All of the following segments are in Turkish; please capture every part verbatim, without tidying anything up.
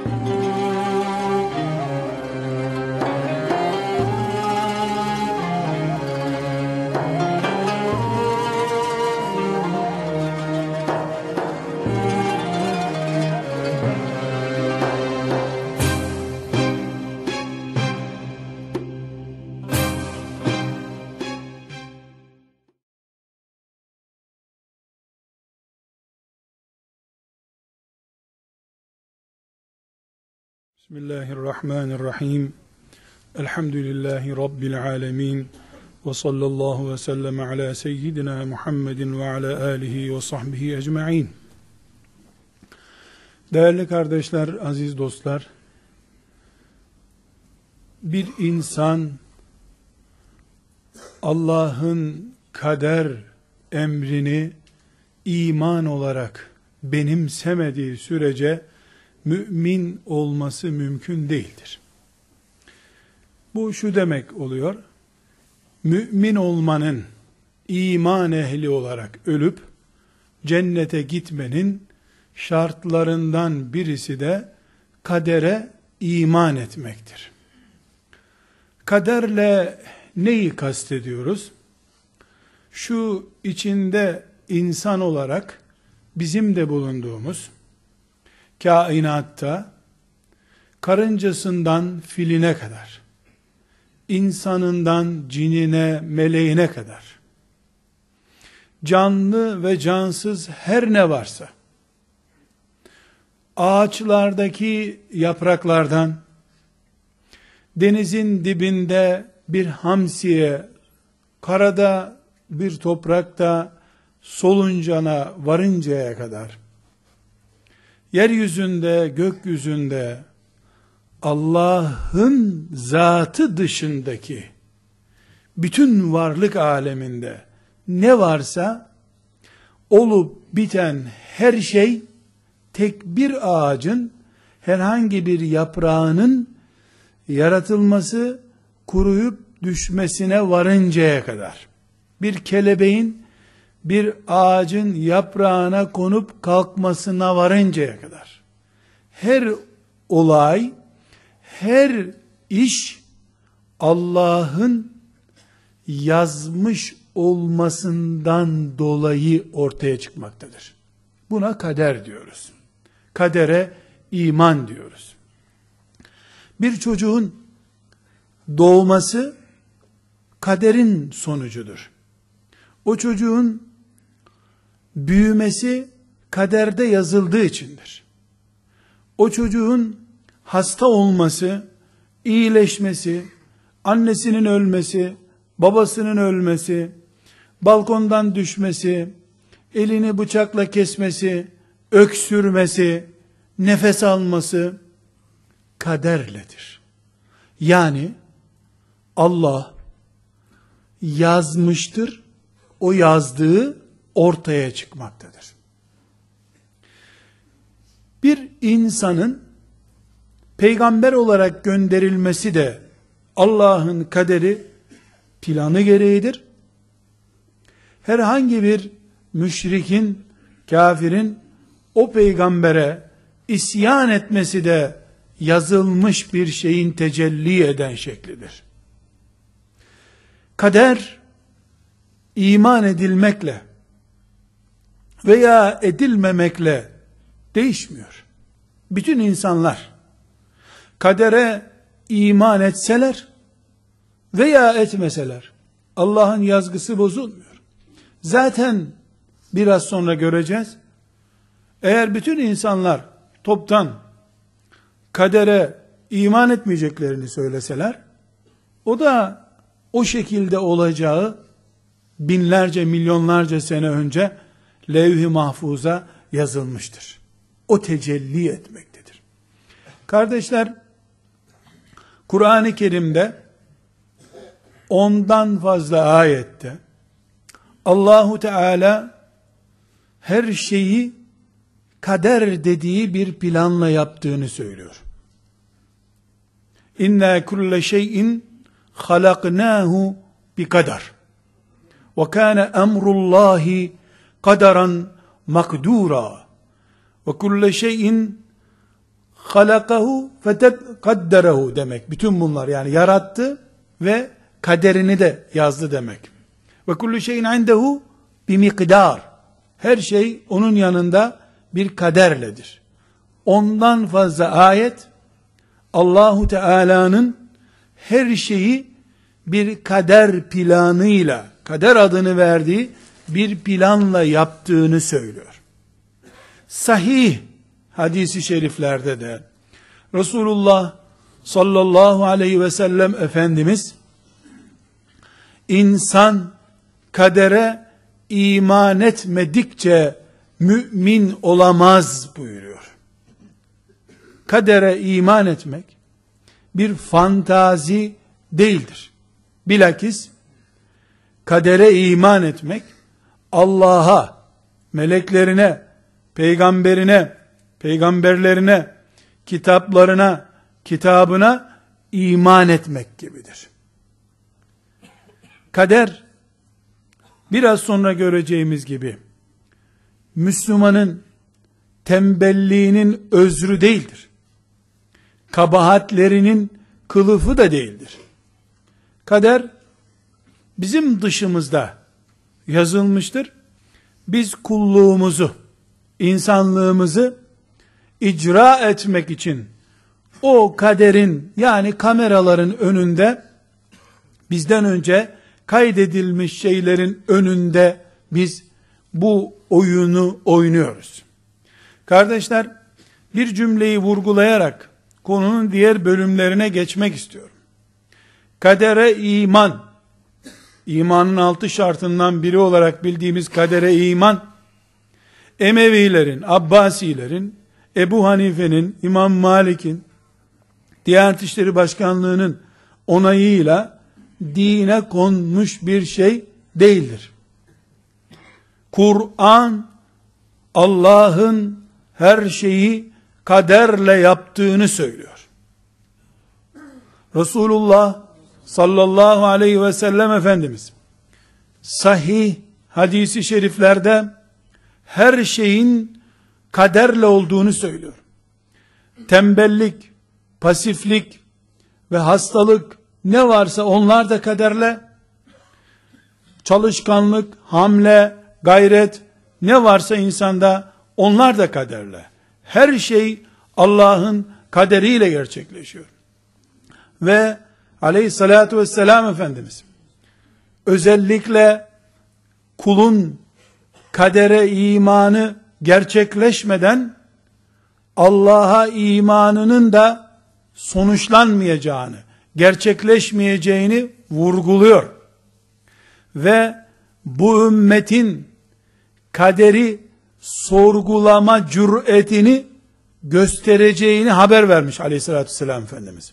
Bismillahirrahmanirrahim. Elhamdülillahi Rabbil alemin. Ve sallallahu ve sellem ala seyyidina Muhammedin ve ala alihi ve sahbihi ecma'in. Değerli kardeşler, aziz dostlar, bir insan Allah'ın kader emrini iman olarak benimsemediği sürece mümin olması mümkün değildir. Bu şu demek oluyor: mümin olmanın, iman ehli olarak ölüp cennete gitmenin şartlarından birisi de kadere iman etmektir. Kaderle neyi kastediyoruz? Şu içinde insan olarak bizim de bulunduğumuz kainatta karıncasından filine kadar, insanından cinine, meleğine kadar, canlı ve cansız her ne varsa, ağaçlardaki yapraklardan, denizin dibinde bir hamsiye, karada bir toprakta soluncana varıncaya kadar, yeryüzünde, gökyüzünde, Allah'ın zatı dışındaki bütün varlık aleminde ne varsa olup biten her şey tek bir ağacın herhangi bir yaprağının yaratılması, kuruyup düşmesine varıncaya kadar, bir kelebeğin bir ağacın yaprağına konup kalkmasına varıncaya kadar, her olay, her iş Allah'ın yazmış olmasından dolayı ortaya çıkmaktadır. Buna kader diyoruz. Kadere iman diyoruz. Bir çocuğun doğması kaderin sonucudur. O çocuğun büyümesi kaderde yazıldığı içindir. O çocuğun hasta olması, iyileşmesi, annesinin ölmesi, babasının ölmesi, balkondan düşmesi, elini bıçakla kesmesi, öksürmesi, nefes alması kaderledir. Yani Allah yazmıştır, o yazdığı ortaya çıkmaktadır. Bir insanın peygamber olarak gönderilmesi de Allah'ın kaderi, planı gereğidir. Herhangi bir müşrikin, kafirin o peygambere isyan etmesi de yazılmış bir şeyin tecelli eden şeklidir. Kader iman edilmekle veya edilmemekle değişmiyor. Bütün insanlar kadere iman etseler veya etmeseler Allah'ın yazgısı bozulmuyor. Zaten biraz sonra göreceğiz. Eğer bütün insanlar toptan kadere iman etmeyeceklerini söyleseler, o da o şekilde olacağı binlerce, milyonlarca sene önce levh-i mahfuza yazılmıştır. O tecelli etmektedir. Kardeşler, Kur'an-ı Kerim'de ondan fazla ayette Allahu Teala her şeyi kader dediği bir planla yaptığını söylüyor. İnna kulle şeyin halaknahu bi kadar. Ve kana emrullahi kaderan makdura. Ve kulle şeyin halakahu fetekadderehu demek. Bütün bunlar yani yarattı ve kaderini de yazdı demek. Ve kullu şeyin indehu bi mikdar. Her şey onun yanında bir kaderledir. Ondan fazla ayet Allahu Teala'nın her şeyi bir kader planıyla, kader adını verdiği bir planla yaptığını söylüyor. Sahih hadisi şeriflerde de Resulullah sallallahu aleyhi ve sellem Efendimiz insan kadere iman etmedikçe mümin olamaz buyuruyor. Kadere iman etmek bir fantazi değildir. Bilakis kadere iman etmek Allah'a, meleklerine, peygamberine, peygamberlerine, kitaplarına, kitabına iman etmek gibidir. Kader, biraz sonra göreceğimiz gibi, Müslümanın tembelliğinin özrü değildir. Kabahatlerinin kılıfı da değildir. Kader, bizim dışımızda yazılmıştır. Biz kulluğumuzu, insanlığımızı icra etmek için o kaderin yani kameraların önünde bizden önce kaydedilmiş şeylerin önünde biz bu oyunu oynuyoruz. Kardeşler, bir cümleyi vurgulayarak konunun diğer bölümlerine geçmek istiyorum. Kadere iman, imanın altı şartından biri olarak bildiğimiz kadere iman, Emevilerin, Abbasilerin, Ebu Hanife'nin, İmam Malik'in, Diyanet İşleri Başkanlığı'nın onayıyla dine konmuş bir şey değildir. Kur'an, Allah'ın her şeyi kaderle yaptığını söylüyor. Resulullah sallallahu aleyhi ve sellem Efendimiz sahih hadisi şeriflerde her şeyin kaderle olduğunu söylüyor. Tembellik, pasiflik ve hastalık ne varsa onlar da kaderle, çalışkanlık, hamle, gayret ne varsa insanda onlar da kaderle. Her şey Allah'ın kaderiyle gerçekleşiyor. Ve aleyhissalatu vesselam Efendimiz özellikle kulun kadere imanı gerçekleşmeden Allah'a imanının da sonuçlanmayacağını, gerçekleşmeyeceğini vurguluyor. Ve bu ümmetin kaderi sorgulama cüretini göstereceğini haber vermiş aleyhissalatü vesselam Efendimiz.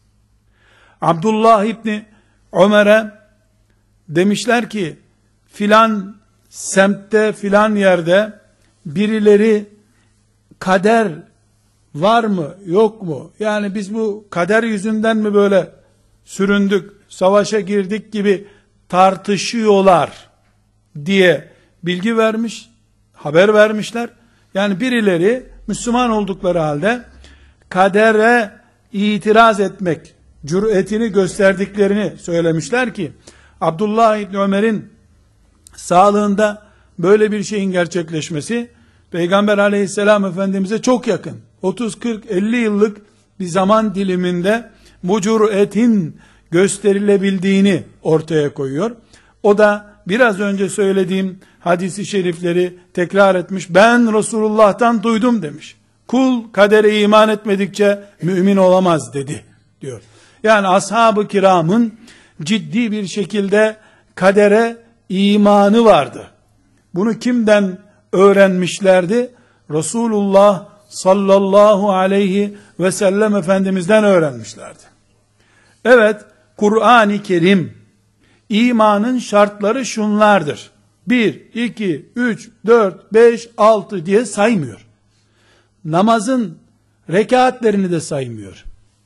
Abdullah İbni Ömer'e demişler ki filan semtte filan yerde birileri kader var mı yok mu? Yani biz bu kader yüzünden mi böyle süründük, savaşa girdik gibi tartışıyorlar diye bilgi vermiş, haber vermişler. Yani birileri Müslüman oldukları halde kadere itiraz etmek cüretini gösterdiklerini söylemişler ki Abdullah İbni Ömer'in sağlığında böyle bir şeyin gerçekleşmesi Peygamber aleyhisselam Efendimiz'e çok yakın. otuz kırk elli yıllık bir zaman diliminde bu cüretin gösterilebildiğini ortaya koyuyor. O da biraz önce söylediğim hadisi şerifleri tekrar etmiş. Ben Resulullah'tan duydum demiş. Kul kadere iman etmedikçe mümin olamaz dedi diyor. Yani ashab-ı kiramın ciddi bir şekilde kadere imanı vardı. Bunu kimden öğrenmişlerdi? Resulullah sallallahu aleyhi ve sellem Efendimiz'den öğrenmişlerdi. Evet, Kur'an-ı Kerim imanın şartları şunlardır. bir, iki, üç, dört, beş, altı diye saymıyor. Namazın rekatlerini de saymıyor.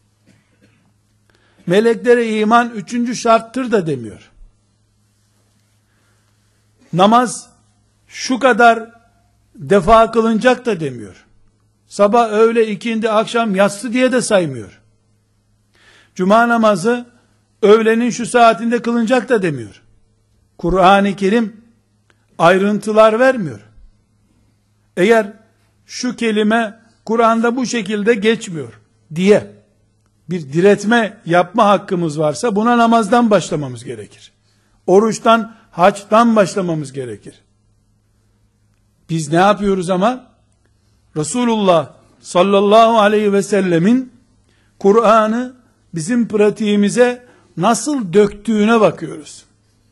Meleklere iman üçüncü şarttır da demiyor. Namaz şu kadar defa kılınacak da demiyor. Sabah, öğle, ikindi, akşam, yatsı diye de saymıyor. Cuma namazı öğlenin şu saatinde kılınacak da demiyor. Kur'an-ı Kerim ayrıntılar vermiyor. Eğer şu kelime Kur'an'da bu şekilde geçmiyor diye bir diretme yapma hakkımız varsa buna namazdan başlamamız gerekir. Oruçtan, haçtan başlamamız gerekir. Biz ne yapıyoruz ama? Resulullah sallallahu aleyhi ve sellemin Kur'an'ı bizim pratiğimize nasıl döktüğüne bakıyoruz.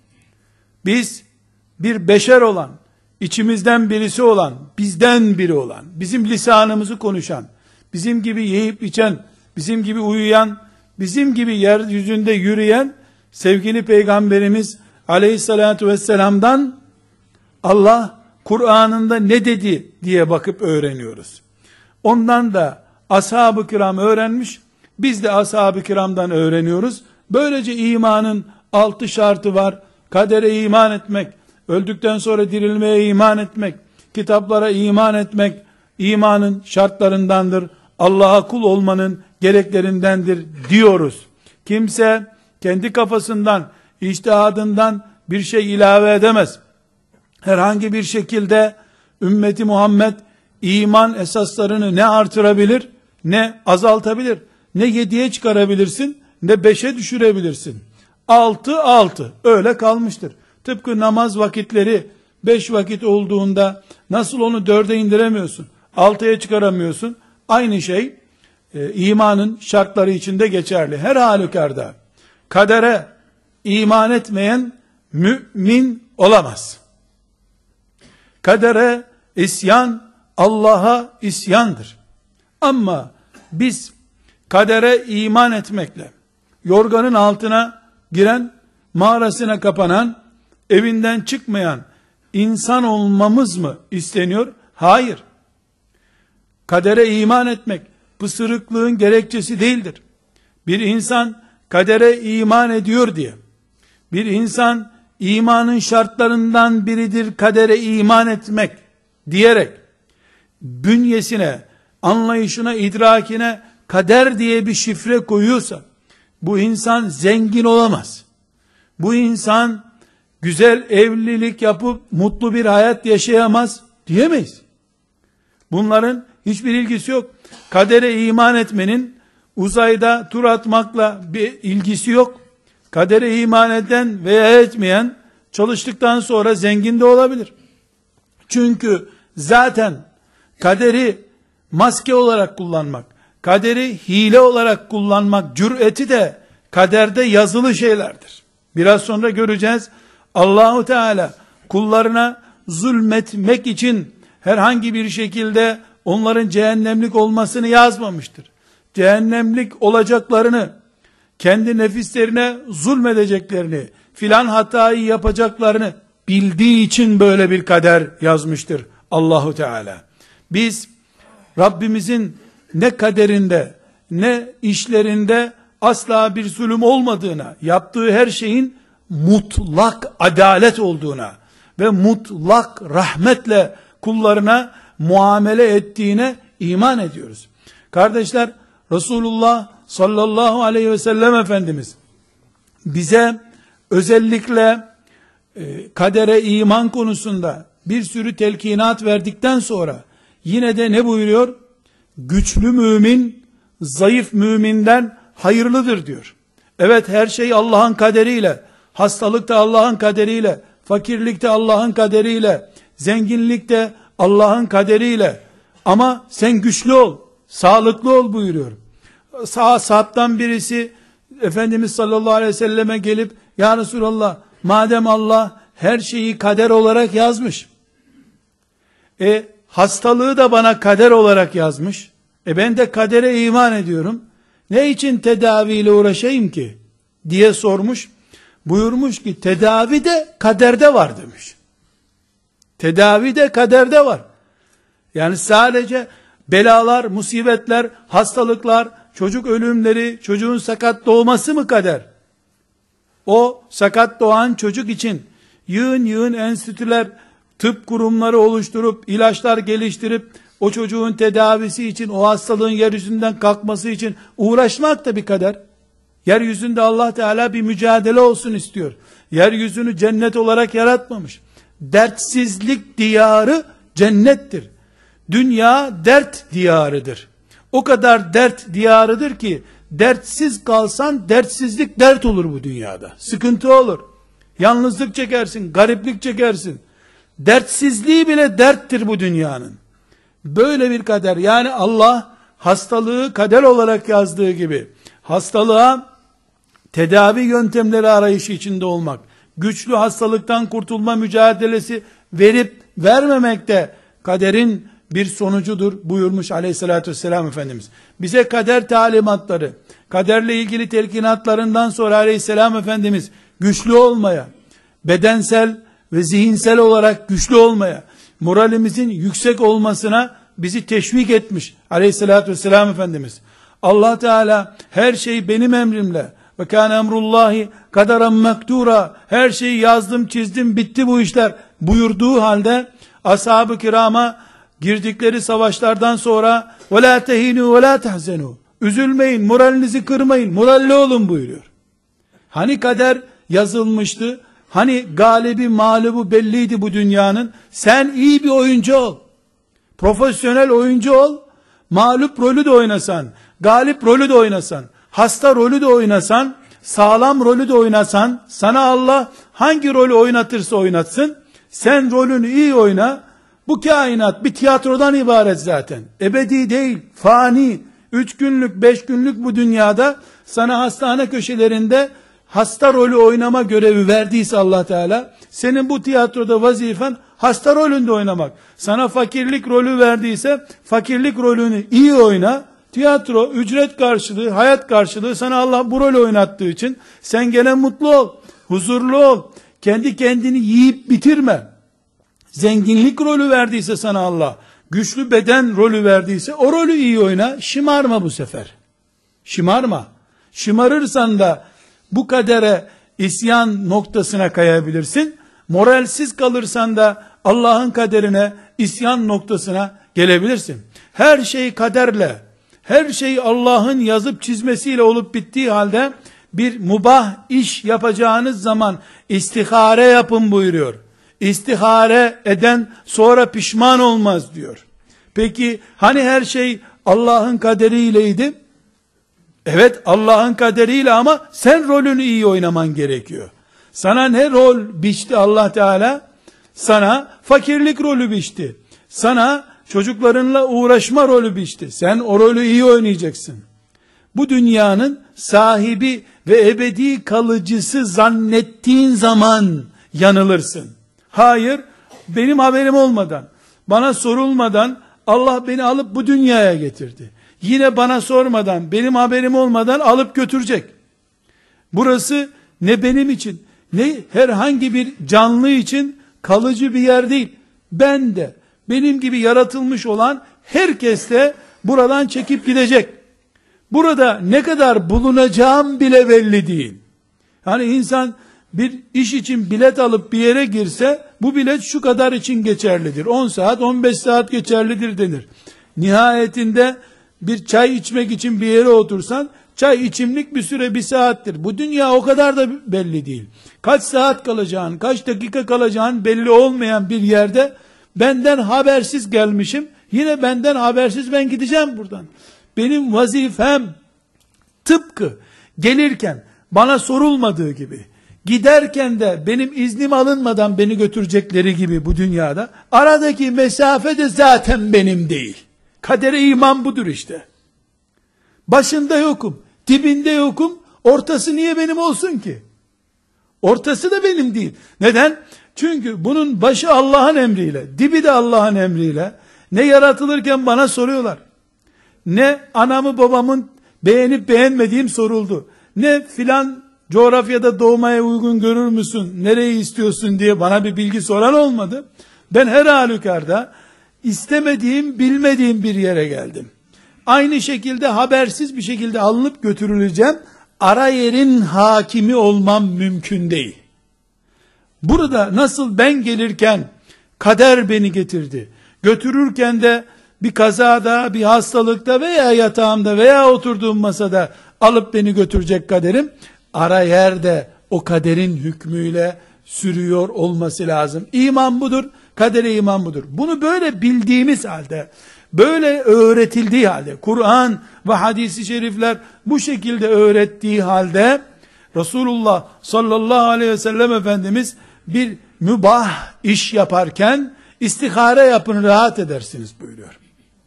Biz bir beşer olan, içimizden birisi olan, bizden biri olan, bizim lisanımızı konuşan, bizim gibi yiyip içen, bizim gibi uyuyan, bizim gibi yeryüzünde yürüyen sevgili Peygamberimiz aleyhissalatu vesselam'dan Allah Kur'an'ında ne dedi diye bakıp öğreniyoruz. Ondan da ashab-ı kiram öğrenmiş, biz de ashab-ı kiramdan öğreniyoruz. Böylece imanın altı şartı var. Kadere iman etmek, öldükten sonra dirilmeye iman etmek, kitaplara iman etmek, imanın şartlarındandır. Allah'a kul olmanın gereklerindendir diyoruz. Kimse kendi kafasından, içtihadından bir şey ilave edemez. Herhangi bir şekilde ümmeti Muhammed iman esaslarını ne artırabilir, ne azaltabilir. Ne yediye çıkarabilirsin, ne beşe düşürebilirsin. Altı altı öyle kalmıştır. Tıpkı namaz vakitleri beş vakit olduğunda nasıl onu dörde indiremiyorsun, altıya çıkaramıyorsun. Aynı şey e, imanın şartları içinde geçerli. Her halükarda kadere iman etmeyen mümin olamaz. Kadere isyan Allah'a isyandır. Ama biz kadere iman etmekle yorganın altına giren, mağarasına kapanan, evinden çıkmayan insan olmamız mı isteniyor? Hayır. Kadere iman etmek pısırıklığın gerekçesi değildir. Bir insan kadere iman ediyor diye, bir insan imanın şartlarından biridir kadere iman etmek diyerek bünyesine, anlayışına, idrakine kader diye bir şifre koyuyorsa bu insan zengin olamaz. Bu insan güzel evlilik yapıp mutlu bir hayat yaşayamaz diyemeyiz. Bunların hiçbir ilgisi yok. Kadere iman etmenin uzayda tur atmakla bir ilgisi yok. Kadere iman eden veya etmeyen çalıştıktan sonra zengin de olabilir. Çünkü zaten kaderi maske olarak kullanmak, kaderi hile olarak kullanmak cüreti de kaderde yazılı şeylerdir. Biraz sonra göreceğiz. Allahu Teala kullarına zulmetmek için herhangi bir şekilde onların cehennemlik olmasını yazmamıştır. Cehennemlik olacaklarını, kendi nefislerine zulmedeceklerini, filan hatayı yapacaklarını bildiği için böyle bir kader yazmıştır Allahu Teala. Biz Rabbimizin ne kaderinde ne işlerinde asla bir zulüm olmadığına, yaptığı her şeyin mutlak adalet olduğuna ve mutlak rahmetle kullarına muamele ettiğine iman ediyoruz. Kardeşler, Resulullah sallallahu aleyhi ve sellem Efendimiz bize özellikle e, kadere iman konusunda bir sürü telkinat verdikten sonra yine de ne buyuruyor? Güçlü mümin zayıf müminden hayırlıdır diyor. Evet, her şey Allah'ın kaderiyle, hastalık da Allah'ın kaderiyle, fakirlik de Allah'ın kaderiyle, zenginlik de Allah'ın kaderiyle, ama sen güçlü ol, sağlıklı ol buyuruyor. Sağ sahabtan birisi Efendimiz sallallahu aleyhi ve selleme gelip, ya Resulallah, madem Allah her şeyi kader olarak yazmış, e hastalığı da bana kader olarak yazmış, e ben de kadere iman ediyorum, ne için tedaviyle uğraşayım ki diye sormuş. Buyurmuş ki tedavi de kaderde var demiş. Tedavi de kaderde var. Yani sadece belalar, musibetler, hastalıklar, çocuk ölümleri, çocuğun sakat doğması mı kader? O sakat doğan çocuk için yığın yığın enstitüler, tıp kurumları oluşturup, ilaçlar geliştirip, O çocuğun tedavisi için, o hastalığın yeryüzünden kalkması için uğraşmak da bir kader. Yeryüzünde Allah Teala bir mücadele olsun istiyor. Yeryüzünü cennet olarak yaratmamış. Dertsizlik diyarı cennettir. Dünya dert diyarıdır. O kadar dert diyarıdır ki, dertsiz kalsan dertsizlik dert olur bu dünyada. Sıkıntı olur. Yalnızlık çekersin, gariplik çekersin. Dertsizliği bile derttir bu dünyanın. Böyle bir kader, yani Allah hastalığı kader olarak yazdığı gibi, hastalığa tedavi yöntemleri arayışı içinde olmak, güçlü hastalıktan kurtulma mücadelesi verip vermemek de kaderin bir sonucudur buyurmuş aleyhissalatü vesselam Efendimiz. Bize kader talimatları, kaderle ilgili telkinatlarından sonra aleyhisselam Efendimiz güçlü olmaya, bedensel ve zihinsel olarak güçlü olmaya, moralimizin yüksek olmasına bizi teşvik etmiş aleyhissalatü vesselam Efendimiz. Allah Teala her şey benim emrimle ve kâne emrullahi kaderen mektura, her şeyi yazdım çizdim bitti bu işler buyurduğu halde ashab-ı kirama girdikleri savaşlardan sonra وَلَا تَهِنُوا وَلَا تَحْزَنُوا, üzülmeyin, moralinizi kırmayın, moralli olun buyuruyor. Hani kader yazılmıştı, hani galibi mağlubu belliydi bu dünyanın, sen iyi bir oyuncu ol, profesyonel oyuncu ol, mağlup rolü de oynasan, galip rolü de oynasan, hasta rolü de oynasan, sağlam rolü de oynasan, sana Allah hangi rolü oynatırsa oynatsın, sen rolünü iyi oyna. Bu kainat bir tiyatrodan ibaret zaten. Ebedi değil, fani. Üç günlük, beş günlük bu dünyada sana hastane köşelerinde hasta rolü oynama görevi verdiyse Allah Teala, senin bu tiyatroda vazifen hasta rolünde oynamak. Sana fakirlik rolü verdiyse fakirlik rolünü iyi oyna. Tiyatro, ücret karşılığı, hayat karşılığı sana Allah bu rolü oynattığı için sen gene mutlu ol, huzurlu ol. Kendi kendini yiyip bitirme. Zenginlik rolü verdiyse sana Allah, güçlü beden rolü verdiyse o rolü iyi oyna, şımarma bu sefer. Şımarma. Şımarırsan da bu kadere isyan noktasına kayabilirsin. Moralsiz kalırsan da Allah'ın kaderine isyan noktasına gelebilirsin. Her şey kaderle, her şey Allah'ın yazıp çizmesiyle olup bittiği halde bir mubah iş yapacağınız zaman istihare yapın buyuruyor. İstihare eden sonra pişman olmaz diyor. Peki hani her şey Allah'ın kaderiyleydi? Evet, Allah'ın kaderiyle, ama sen rolünü iyi oynaman gerekiyor. Sana ne rol biçti Allah Teala? Sana fakirlik rolü biçti. Sana çocuklarınla uğraşma rolü biçti. Sen o rolü iyi oynayacaksın. Bu dünyanın sahibi ve ebedi kalıcısı zannettiğin zaman yanılırsın. Hayır, benim haberim olmadan, bana sorulmadan Allah beni alıp bu dünyaya getirdi. Yine bana sormadan, benim haberim olmadan alıp götürecek. Burası ne benim için, ne herhangi bir canlı için kalıcı bir yer değil. Ben de, benim gibi yaratılmış olan herkes de buradan çekip gidecek. Burada ne kadar bulunacağım bile belli değil. Hani insan bir iş için bilet alıp bir yere girse, bu bilet şu kadar için geçerlidir. on saat, on beş saat geçerlidir denir. Nihayetinde bir çay içmek için bir yere otursan, çay içimlik bir süre bir saattir. Bu dünya o kadar da belli değil. Kaç saat kalacağın, kaç dakika kalacağın belli olmayan bir yerde, benden habersiz gelmişim, yine benden habersiz ben gideceğim buradan. Benim vazifem, tıpkı gelirken bana sorulmadığı gibi, giderken de benim iznim alınmadan beni götürecekleri gibi bu dünyada, aradaki mesafe de zaten benim değil. Kadere iman budur işte. Başında yokum, dibinde yokum, ortası niye benim olsun ki? Ortası da benim değil. Neden? Çünkü bunun başı Allah'ın emriyle, dibi de Allah'ın emriyle. Ne yaratılırken bana soruyorlar, ne anamı babamın beğenip beğenmediğim soruldu, ne filan coğrafyada doğmaya uygun görür müsün, nereyi istiyorsun diye bana bir bilgi soran olmadı. Ben her halükarda istemediğim, bilmediğim bir yere geldim. Aynı şekilde habersiz bir şekilde alınıp götürüleceğim. Ara yerin hakimi olmam mümkün değil. Burada nasıl ben gelirken kader beni getirdi, götürürken de bir kazada, bir hastalıkta veya yatağımda veya oturduğum masada alıp beni götürecek kaderim. Ara yerde o kaderin hükmüyle sürüyor olması lazım. İman budur, kadere iman budur. Bunu böyle bildiğimiz halde, böyle öğretildiği halde, Kur'an ve hadis-i şerifler bu şekilde öğrettiği halde, Resulullah sallallahu aleyhi ve sellem Efendimiz bir mübah iş yaparken istihare yapın rahat edersiniz buyuruyor.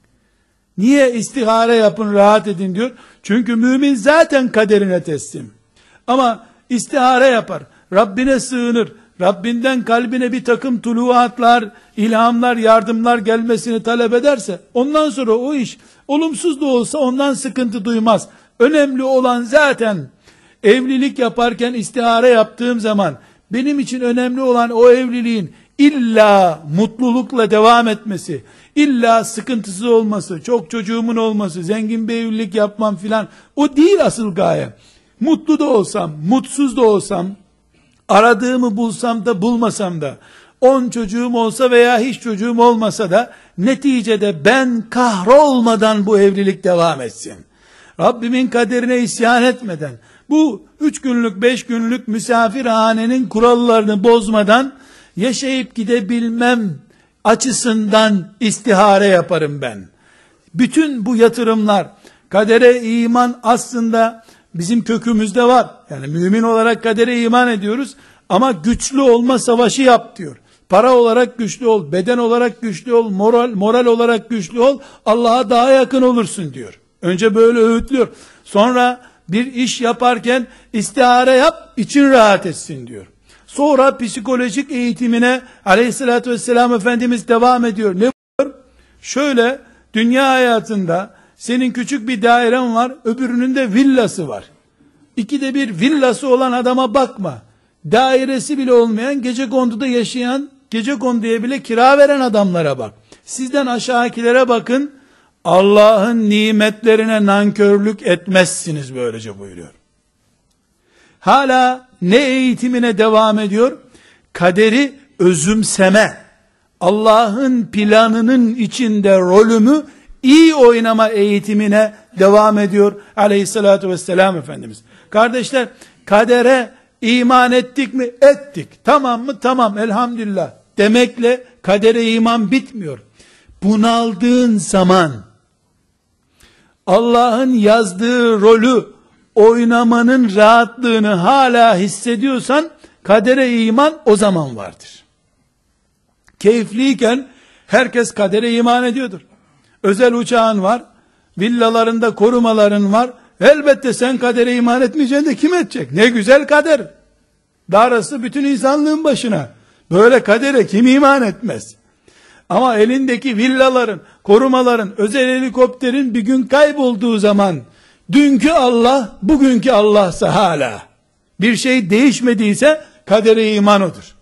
Niye istihare yapın rahat edin diyor? Çünkü mümin zaten kaderine teslim. Ama istihare yapar, Rabbine sığınır, Rabbinden kalbine bir takım tuluatlar, ilhamlar, yardımlar gelmesini talep ederse, ondan sonra o iş olumsuz da olsa ondan sıkıntı duymaz. Önemli olan zaten evlilik yaparken istihare yaptığım zaman benim için önemli olan o evliliğin illa mutlulukla devam etmesi, illa sıkıntısız olması, çok çocuğumun olması, zengin bir evlilik yapmam filan, o değil asıl gaye. Mutlu da olsam, mutsuz da olsam, aradığımı bulsam da bulmasam da, on çocuğum olsa veya hiç çocuğum olmasa da, neticede ben kahrolmadan bu evlilik devam etsin. Rabbimin kaderine isyan etmeden, bu üç günlük, beş günlük misafirhanenin kurallarını bozmadan, yaşayıp gidebilmem açısından istihare yaparım ben. Bütün bu yatırımlar, kadere iman aslında bizim kökümüzde var. Yani mümin olarak kadere iman ediyoruz ama güçlü olma savaşı yap diyor. Para olarak güçlü ol, beden olarak güçlü ol, moral moral olarak güçlü ol, Allah'a daha yakın olursun diyor. Önce böyle öğütlüyor. Sonra bir iş yaparken istihare yap, için rahat etsin diyor. Sonra psikolojik eğitimine aleyhissalatü vesselam Efendimiz devam ediyor. Ne diyor? Şöyle, dünya hayatında senin küçük bir dairen var, öbürünün de villası var. İkide bir villası olan adama bakma. Dairesi bile olmayan, gecekonduda yaşayan, gecekonduya bile kira veren adamlara bak. Sizden aşağıkilere bakın, Allah'ın nimetlerine nankörlük etmezsiniz böylece buyuruyor. Hala ne eğitimine devam ediyor? Kaderi özümseme, Allah'ın planının içinde rolümü iyi oynama eğitimine devam ediyor aleyhissalatü vesselam Efendimiz. Kardeşler, kadere iman ettik mi? Ettik. Tamam mı? Tamam, elhamdülillah demekle kadere iman bitmiyor. Bunaldığın zaman, Allah'ın yazdığı rolü oynamanın rahatlığını hala hissediyorsan, kadere iman o zaman vardır. Keyifliyken herkes kadere iman ediyordur. Özel uçağın var, villalarında korumaların var, elbette sen kadere iman etmeyeceksin de kim edecek? Ne güzel kader. Darısı bütün insanlığın başına. Böyle kadere kim iman etmez? Ama elindeki villaların, korumaların, özel helikopterin bir gün kaybolduğu zaman, dünkü Allah, bugünkü Allah'sa hala, bir şey değişmediyse, kadere iman odur.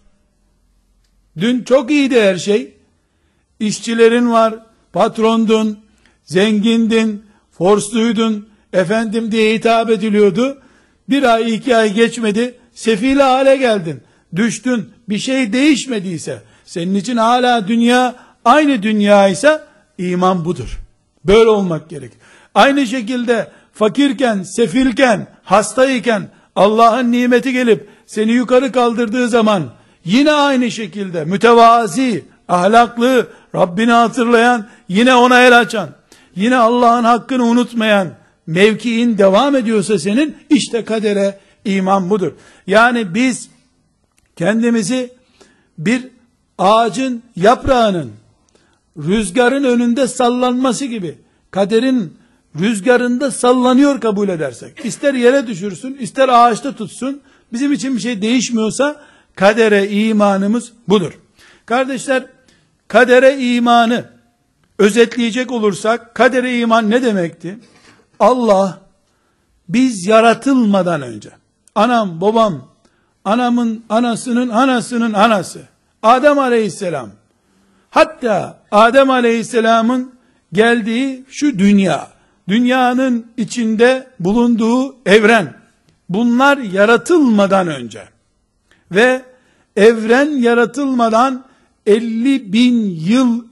Dün çok iyiydi her şey, işçilerin var, patrondun, zengindin, forsluydun, efendim diye hitap ediliyordu, bir ay iki ay geçmedi, sefil hale geldin, düştün, bir şey değişmediyse, senin için hala dünya aynı dünya ise, iman budur. Böyle olmak gerek. Aynı şekilde fakirken, sefilken, hastayken, Allah'ın nimeti gelip seni yukarı kaldırdığı zaman, yine aynı şekilde mütevazi, ahlaklı, Rabbini hatırlayan, yine ona el açan, yine Allah'ın hakkını unutmayan mevkiin devam ediyorsa senin, işte kadere iman budur. Yani biz kendimizi bir ağacın yaprağının rüzgarın önünde sallanması gibi, kaderin rüzgarında sallanıyor kabul edersek, ister yere düşürsün, ister ağaçta tutsun, bizim için bir şey değişmiyorsa, kadere imanımız budur. Kardeşler, kadere imanı özetleyecek olursak, kadere iman ne demekti? Allah, biz yaratılmadan önce, anam, babam, anamın anasının anasının anası, Adem aleyhisselam, hatta Adem aleyhisselamın geldiği şu dünya, dünyanın içinde bulunduğu evren, bunlar yaratılmadan önce ve evren yaratılmadan elli bin yıl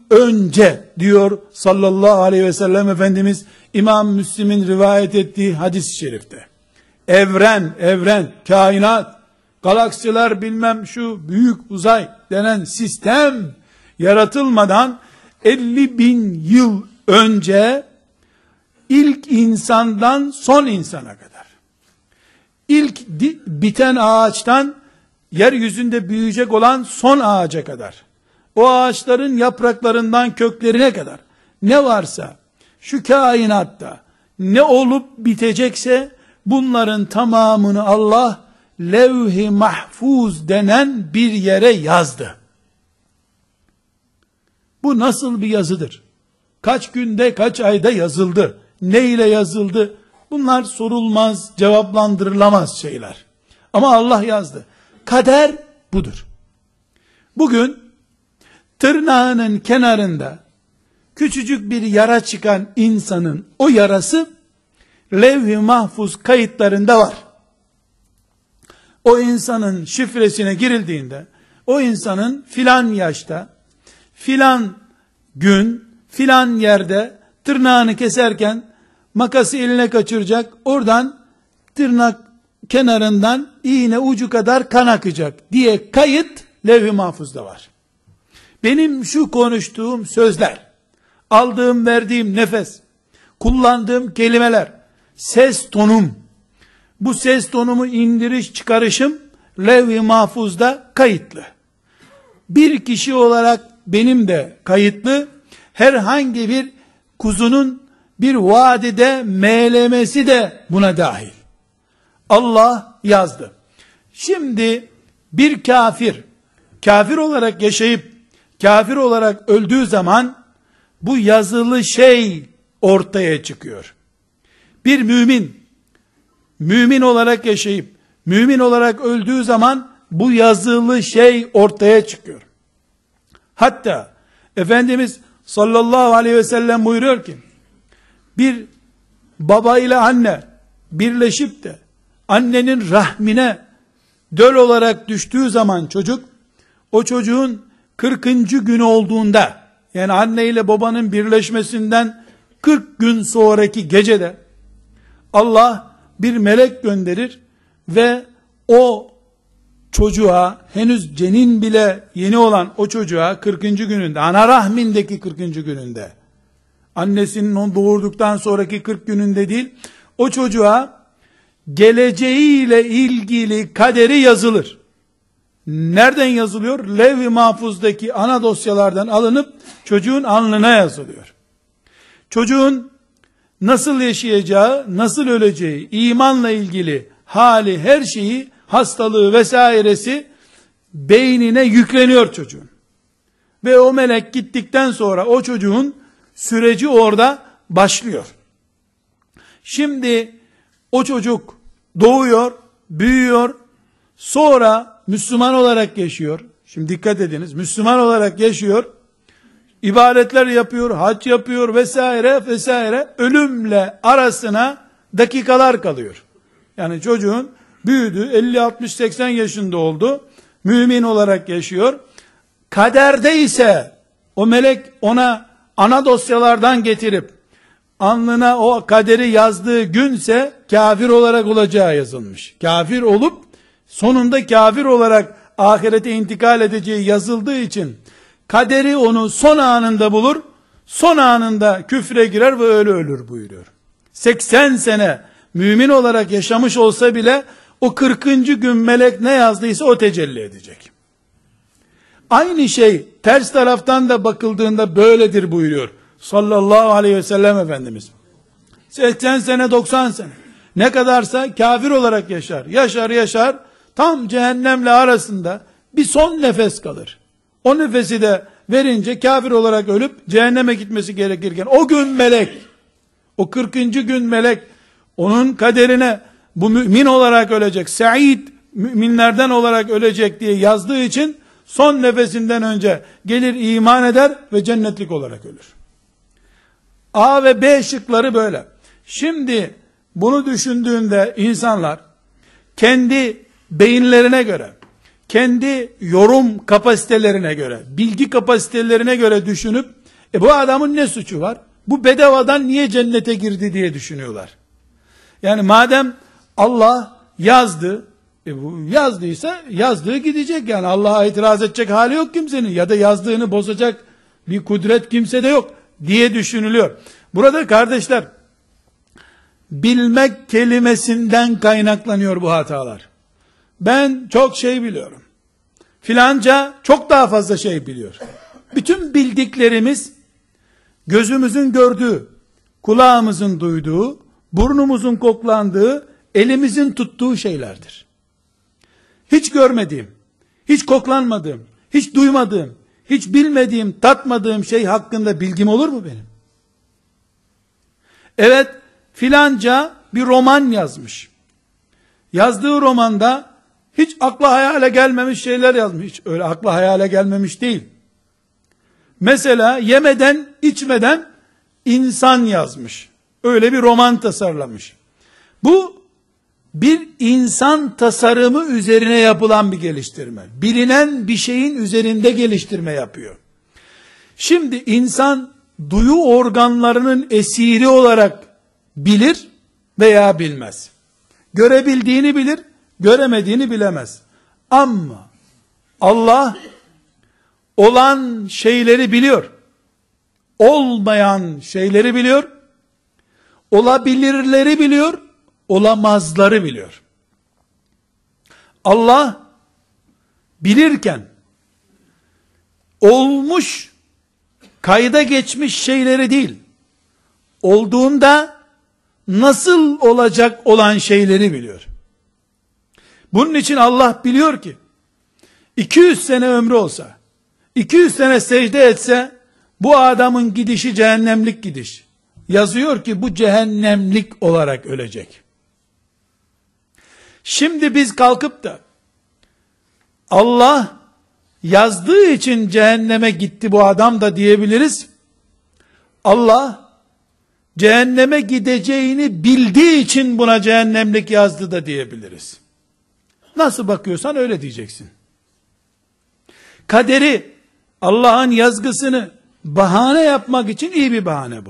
önce diyor sallallahu aleyhi ve sellem Efendimiz İmam Müslim'in rivayet ettiği hadis-i şerifte. Evren, evren, kainat, galaksiler bilmem şu büyük uzay denen sistem yaratılmadan elli bin yıl önce ilk insandan son insana kadar, ilk biten ağaçtan yeryüzünde büyüyecek olan son ağaca kadar, o ağaçların yapraklarından köklerine kadar ne varsa şu kainatta ne olup bitecekse bunların tamamını Allah levh-i mahfuz denen bir yere yazdı. Bu nasıl bir yazıdır? Kaç günde, kaç ayda yazıldı? Ne ile yazıldı? Bunlar sorulmaz, cevaplandırılamaz şeyler. Ama Allah yazdı. Kader budur. Bugün tırnağının kenarında küçücük bir yara çıkan insanın o yarası levh-i mahfuz kayıtlarında var. O insanın şifresine girildiğinde o insanın filan yaşta, filan gün, filan yerde tırnağını keserken makası eline kaçıracak, oradan tırnak kenarından iğne ucu kadar kan akacak diye kayıt levh-i mahfuzda var. Benim şu konuştuğum sözler, aldığım verdiğim nefes, kullandığım kelimeler, ses tonum, bu ses tonumu indiriş çıkarışım levh-i mahfuzda kayıtlı. Bir kişi olarak benim de kayıtlı, herhangi bir kuzunun bir vadide meylemesi de buna dahil. Allah yazdı. Şimdi bir kafir, kafir olarak yaşayıp, kafir olarak öldüğü zaman, bu yazılı şey ortaya çıkıyor. Bir mümin, mümin olarak yaşayıp, mümin olarak öldüğü zaman, bu yazılı şey ortaya çıkıyor. Hatta, Efendimiz sallallahu aleyhi ve sellem buyuruyor ki, bir baba ile anne, birleşip de, annenin rahmine, döl olarak düştüğü zaman çocuk, o çocuğun kırkıncı günü olduğunda, yani anne ile babanın birleşmesinden kırk gün sonraki gecede, Allah bir melek gönderir ve o çocuğa, henüz cenin bile yeni olan o çocuğa kırkıncı gününde, ana rahmindeki kırkıncı gününde, annesinin onu doğurduktan sonraki kırk gününde değil, o çocuğa geleceğiyle ilgili kaderi yazılır. Nereden yazılıyor? Levh-i mahfuzdaki ana dosyalardan alınıp çocuğun alnına yazılıyor. Çocuğun nasıl yaşayacağı, nasıl öleceği, imanla ilgili hali, her şeyi, hastalığı vesairesi beynine yükleniyor çocuğun. Ve o melek gittikten sonra o çocuğun süreci orada başlıyor. Şimdi o çocuk doğuyor, büyüyor, sonra Müslüman olarak yaşıyor. Şimdi dikkat ediniz, Müslüman olarak yaşıyor, ibadetler yapıyor, hac yapıyor vesaire vesaire, ölümle arasına dakikalar kalıyor. Yani çocuğun büyüdü, elli altmış seksen yaşında oldu, mümin olarak yaşıyor. Kaderde ise o melek ona ana dosyalardan getirip alnına o kaderi yazdığı günse kafir olarak olacağı yazılmış. Kafir olup sonunda kafir olarak ahirete intikal edeceği yazıldığı için kaderi onu son anında bulur, son anında küfre girer ve öyle ölür buyuruyor. seksen sene mümin olarak yaşamış olsa bile o kırkıncı gün melek ne yazdıysa o tecelli edecek. Aynı şey ters taraftan da bakıldığında böyledir buyuruyor sallallahu aleyhi ve sellem Efendimiz. seksen sene, doksan sene ne kadarsa kafir olarak yaşar. Yaşar yaşar, tam cehennemle arasında bir son nefes kalır. O nefesi de verince kafir olarak ölüp cehenneme gitmesi gerekirken o gün melek, o kırkıncı gün melek onun kaderine bu mümin olarak ölecek, Said müminlerden olarak ölecek diye yazdığı için son nefesinden önce gelir iman eder ve cennetlik olarak ölür. A ve B şıkları böyle. Şimdi bunu düşündüğünde insanlar kendi beyinlerine göre, kendi yorum kapasitelerine göre, bilgi kapasitelerine göre düşünüp E bu adamın ne suçu var? Bu bedavadan niye cennete girdi diye düşünüyorlar. Yani madem Allah yazdı, e bu yazdıysa yazdığı gidecek, yani Allah'a itiraz edecek hali yok kimsenin, ya da yazdığını bozacak bir kudret kimsede yok diye düşünülüyor. Burada kardeşler, bilmek kelimesinden kaynaklanıyor bu hatalar. Ben çok şey biliyorum, filanca çok daha fazla şey biliyor. Bütün bildiklerimiz gözümüzün gördüğü, kulağımızın duyduğu, burnumuzun koklandığı, elimizin tuttuğu şeylerdir. Hiç görmediğim, hiç koklanmadığım, hiç duymadığım, hiç bilmediğim, tatmadığım şey hakkında bilgim olur mu benim? Evet, filanca bir roman yazmış. Yazdığı romanda hiç akla hayale gelmemiş şeyler yazmış. Hiç öyle akla hayale gelmemiş değil. Mesela yemeden, içmeden insan yazmış. Öyle bir roman tasarlamış. Bu bir insan tasarımı üzerine yapılan bir geliştirme. Bilinen bir şeyin üzerinde geliştirme yapıyor. Şimdi insan duyu organlarının esiri olarak bilir veya bilmez. Görebildiğini bilir, göremediğini bilemez. Ama Allah olan şeyleri biliyor. Olmayan şeyleri biliyor. Olabilirleri biliyor. Olamazları biliyor. Allah bilirken olmuş, kayda geçmiş şeyleri değil, olduğunda nasıl olacak olan şeyleri biliyor. Bunun için Allah biliyor ki iki yüz sene ömrü olsa, iki yüz sene secde etse, bu adamın gidişi cehennemlik gidiş. Yazıyor ki bu cehennemlik olarak ölecek. Şimdi biz kalkıp da Allah yazdığı için cehenneme gitti bu adam da diyebiliriz. Allah cehenneme gideceğini bildiği için buna cehennemlik yazdı da diyebiliriz. Nasıl bakıyorsan öyle diyeceksin. Kaderi, Allah'ın yazgısını bahane yapmak için iyi bir bahane bu.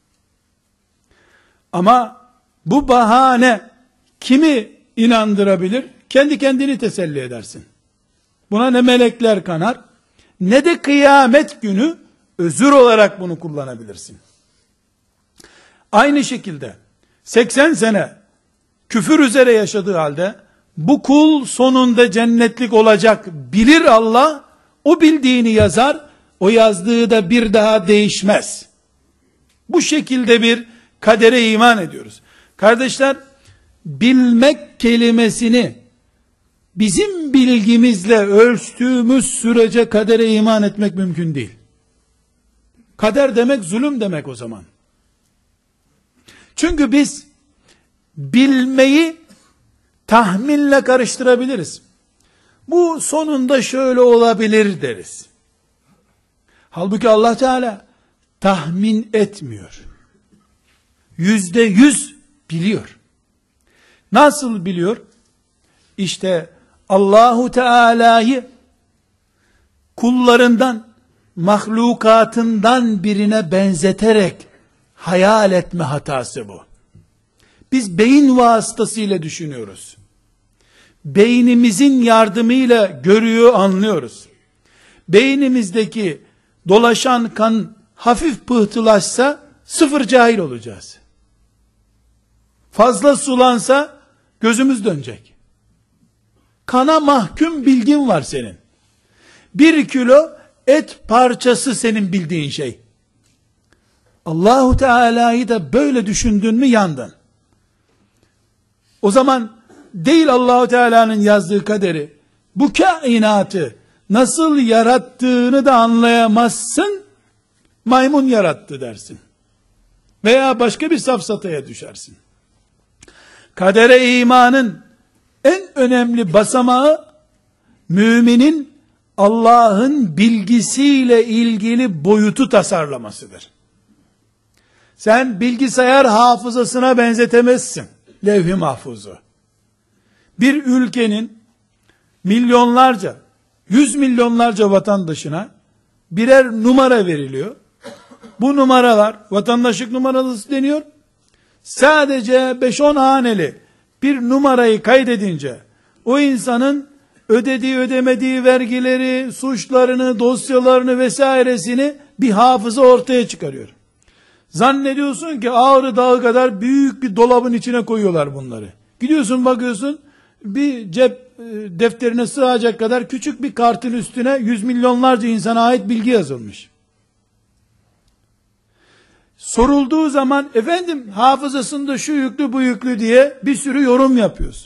Ama bu bahane kimi inandırabilir? Kendi kendini teselli edersin. Buna ne melekler kanar, ne de kıyamet günü özür olarak bunu kullanabilirsin. Aynı şekilde seksen sene küfür üzere yaşadığı halde bu kul sonunda cennetlik olacak bilir Allah, o bildiğini yazar, o yazdığı da bir daha değişmez. Bu şekilde bir kadere iman ediyoruz. Kardeşler, bilmek kelimesini bizim bilgimizle ölçtüğümüz sürece kadere iman etmek mümkün değil. Kader demek zulüm demek o zaman. Çünkü biz bilmeyi tahminle karıştırabiliriz. Bu sonunda şöyle olabilir deriz. Halbuki Allah Teala tahmin etmiyor. Yüzde yüz biliyor. Nasıl biliyor? İşte Allahu Teala'yı kullarından, mahlukatından birine benzeterek hayal etme hatası bu. Biz beyin vasıtasıyla düşünüyoruz. Beynimizin yardımıyla görüyor, anlıyoruz. Beynimizdeki dolaşan kan hafif pıhtılaşsa sıfır cahil olacağız. Fazla sulansa gözümüz dönecek. Kana mahkum bilgin var senin. Bir kilo et parçası senin bildiğin şey. Allahu Teala'yı da böyle düşündün mü yandın. O zaman değil Allahu Teala'nın yazdığı kaderi, bu kainatı nasıl yarattığını da anlayamazsın, maymun yarattı dersin. Veya başka bir safsataya düşersin. Kadere imanın en önemli basamağı, müminin Allah'ın bilgisiyle ilgili boyutu tasarlamasıdır. Sen bilgisayar hafızasına benzetemezsin levh-i mahfuzu. Bir ülkenin milyonlarca, yüz milyonlarca vatandaşına birer numara veriliyor. Bu numaralar vatandaşlık numarası deniyor. Sadece beş on haneli bir numarayı kaydedince o insanın ödediği ödemediği vergileri, suçlarını, dosyalarını vesairesini bir hafıza ortaya çıkarıyor. Zannediyorsun ki Ağrı Dağı kadar büyük bir dolabın içine koyuyorlar bunları. Gidiyorsun bakıyorsun bir cep e, defterine sığacak kadar küçük bir kartın üstüne yüz milyonlarca insana ait bilgi yazılmış. Sorulduğu zaman efendim hafızasında şu yüklü bu yüklü diye bir sürü yorum yapıyorsun.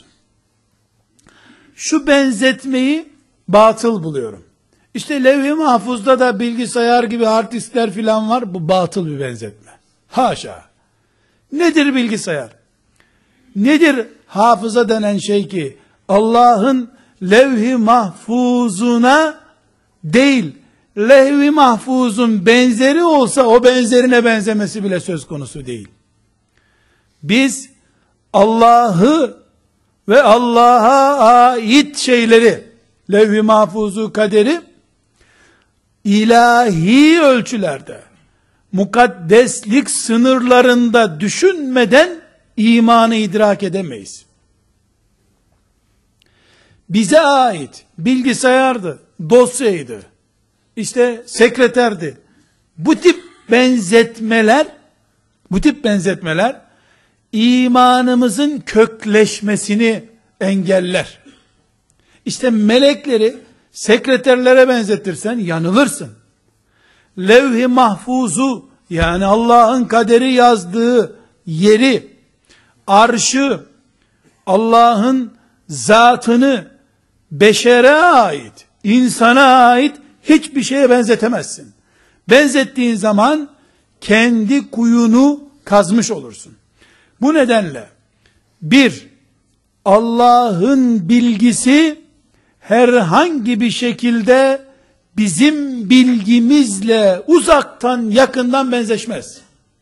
Şu benzetmeyi batıl buluyorum. İşte levh-i mahfuzda da bilgisayar gibi hard diskler filan var. Bu batıl bir benzetme. Haşa. Nedir bilgisayar? Nedir hafıza denen şey ki Allah'ın levh-i mahfuzuna değil, levh-i mahfuzun benzeri olsa o benzerine benzemesi bile söz konusu değil. Biz Allah'ı ve Allah'a ait şeyleri, levh-i mahfuzu, kaderi ilahi ölçülerde, mukaddeslik sınırlarında düşünmeden imanı idrak edemeyiz. Bize ait bilgisayardı, dosyaydı, işte sekreterdi. Bu tip benzetmeler, bu tip benzetmeler imanımızın kökleşmesini engeller. İşte melekleri sekreterlere benzetirsen yanılırsın. Levh-i mahfuzu, yani Allah'ın kaderi yazdığı yeri, arşı, Allah'ın zatını beşere ait, insana ait hiçbir şeye benzetemezsin. Benzettiğin zaman kendi kuyunu kazmış olursun. Bu nedenle bir, Allah'ın bilgisi herhangi bir şekilde bizim bilgimizle uzaktan yakından benzeşmez.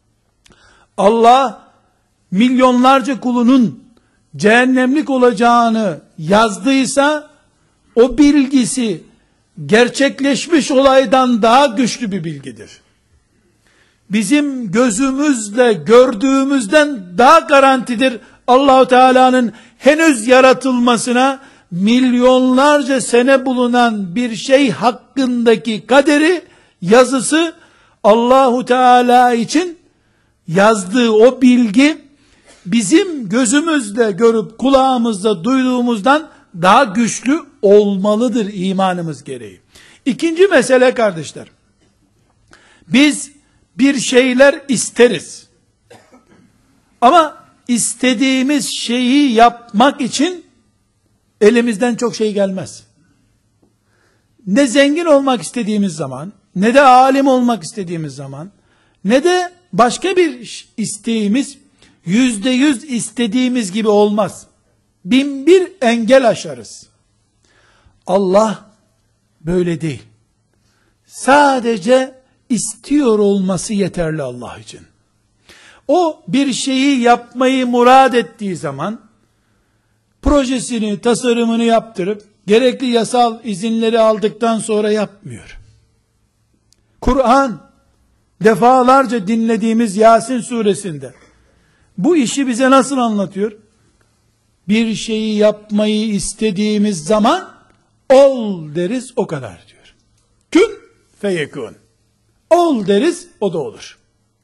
Allah milyonlarca kulunun cehennemlik olacağını yazdıysa o bilgisi gerçekleşmiş olaydan daha güçlü bir bilgidir. Bizim gözümüzle gördüğümüzden daha garantidir Allah-u Teala'nın henüz yaratılmasına milyonlarca sene bulunan bir şey hakkındaki kaderi, yazısı, Allah-u Teala için yazdığı o bilgi bizim gözümüzle görüp kulağımızla duyduğumuzdan daha güçlü olmalıdır imanımız gereği. İkinci mesele kardeşler, biz bir şeyler isteriz. Ama istediğimiz şeyi yapmak için elimizden çok şey gelmez. Ne zengin olmak istediğimiz zaman, ne de alim olmak istediğimiz zaman, ne de başka bir isteğimiz yüzde yüz istediğimiz gibi olmaz. Bin bir engel aşarız. Allah böyle değil. Sadece istiyor olması yeterli Allah için. O bir şeyi yapmayı murad ettiği zaman projesini, tasarımını yaptırıp gerekli yasal izinleri aldıktan sonra yapmıyor. Kur'an defalarca dinlediğimiz Yasin suresinde bu işi bize nasıl anlatıyor? Bir şeyi yapmayı istediğimiz zaman ol deriz, o kadar diyor. Kün feyekun. Ol deriz, o da olur.